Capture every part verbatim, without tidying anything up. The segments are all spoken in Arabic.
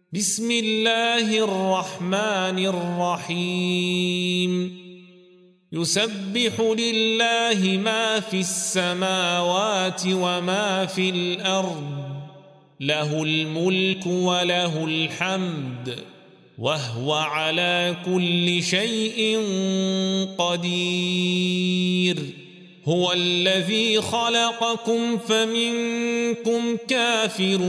بسم الله الرحمن الرحيم يسبح لله ما في السماوات وما في الأرض له الملك وله الحمد وهو على كل شيء قدير هو الذي خلقكم فمنكم كافر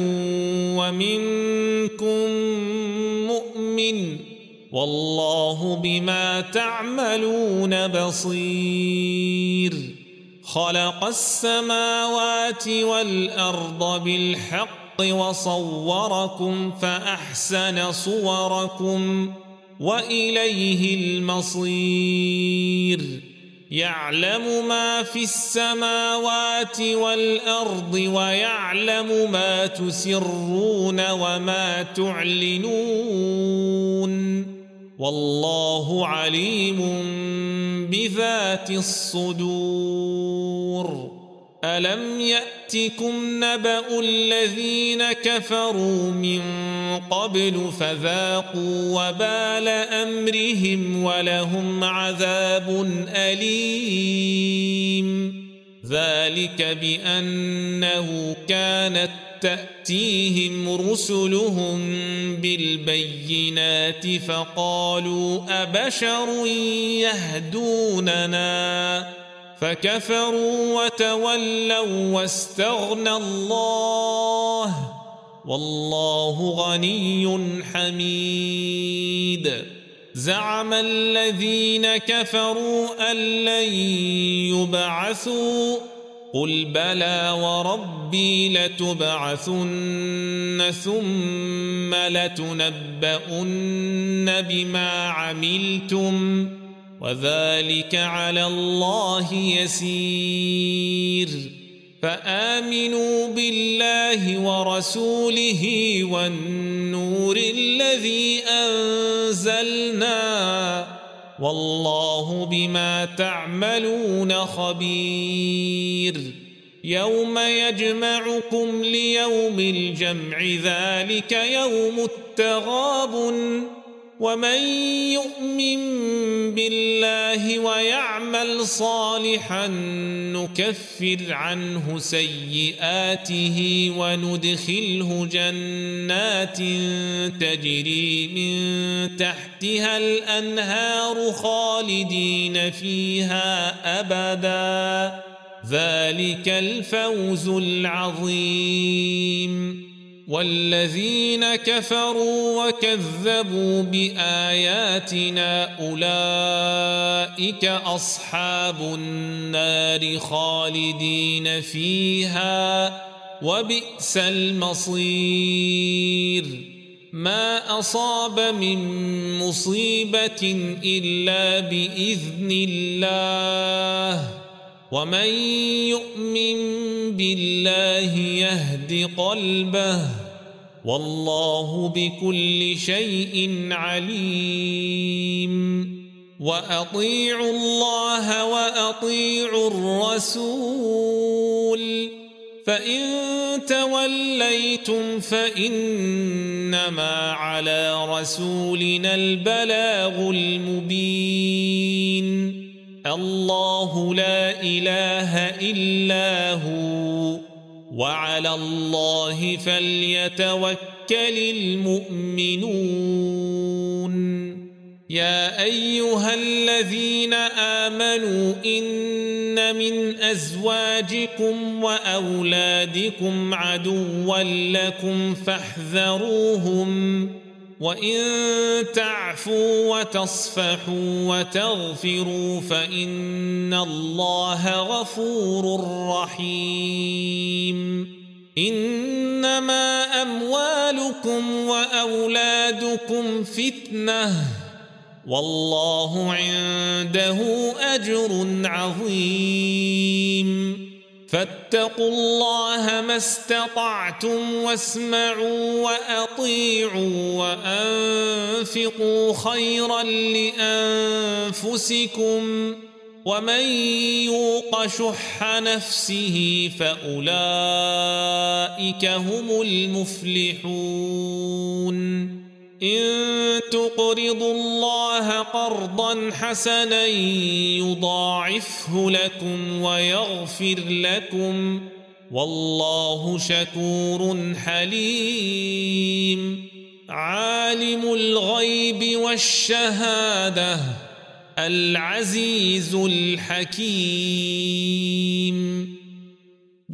ومنكم مؤمن والله بما تعملون بصير خلق السماوات والأرض بالحق وصوركم فأحسن صوركم وإليه المصير يعلم ما في السماوات والأرض ويعلم ما تسرون وما تعلنون والله عليم بذات الصدور ألم يأتكم نبأ الذين كفروا من قبل فذاقوا وبال أمرهم ولهم عذاب أليم ذلك بأنه كانت تأتيهم رسلهم بالبينات فقالوا أبشر يهدوننا فكفروا وتولوا واستغنى الله والله غني حميد زعم الذين كفروا أن لن يبعثوا قل بلى وربي لتبعثن ثم لتنبؤن بما عملتم وذلك على الله يسير فآمنوا بالله ورسوله والنور الذي أنزلنا والله بما تعملون خبير يوم يجمعكم ليوم الجمع ذلك يوم التغابن ومن يؤمن بالله ويعمل صالحا نكفر عنه سيئاته وندخله جنات تجري من تحتها الأنهار خالدين فيها أبدا ذلك الفوز العظيم والذين كفروا وكذبوا بآياتنا أولئك أصحاب النار خالدين فيها وبئس المصير ما أصاب من مصيبة إلا بإذن الله ومن يؤمن بالله يهد قلبه والله بكل شيء عليم وأطيعوا الله وأطيعوا الرسول فإن توليتم فإنما على رسولنا البلاغ المبين الله لا إله إلا هو وعلى الله فليتوكل المؤمنون يا أيها الذين آمنوا إن من أزواجكم وأولادكم عدوا لكم فاحذروهم وإن تعفوا وتصفحوا وتغفروا فإن الله غفور رحيم إنما أموالكم وأولادكم فتنة والله عنده أجر عظيم فاتقوا الله ما استطعتم واسمعوا وأطيعوا وأنفقوا خيرا لأنفسكم ومن يوق شح نفسه فأولئك هم المفلحون إن تقرضوا الله قرضا حسنا يضاعفه لكم ويغفر لكم والله شكور حليم عالم الغيب والشهادة العزيز الحكيم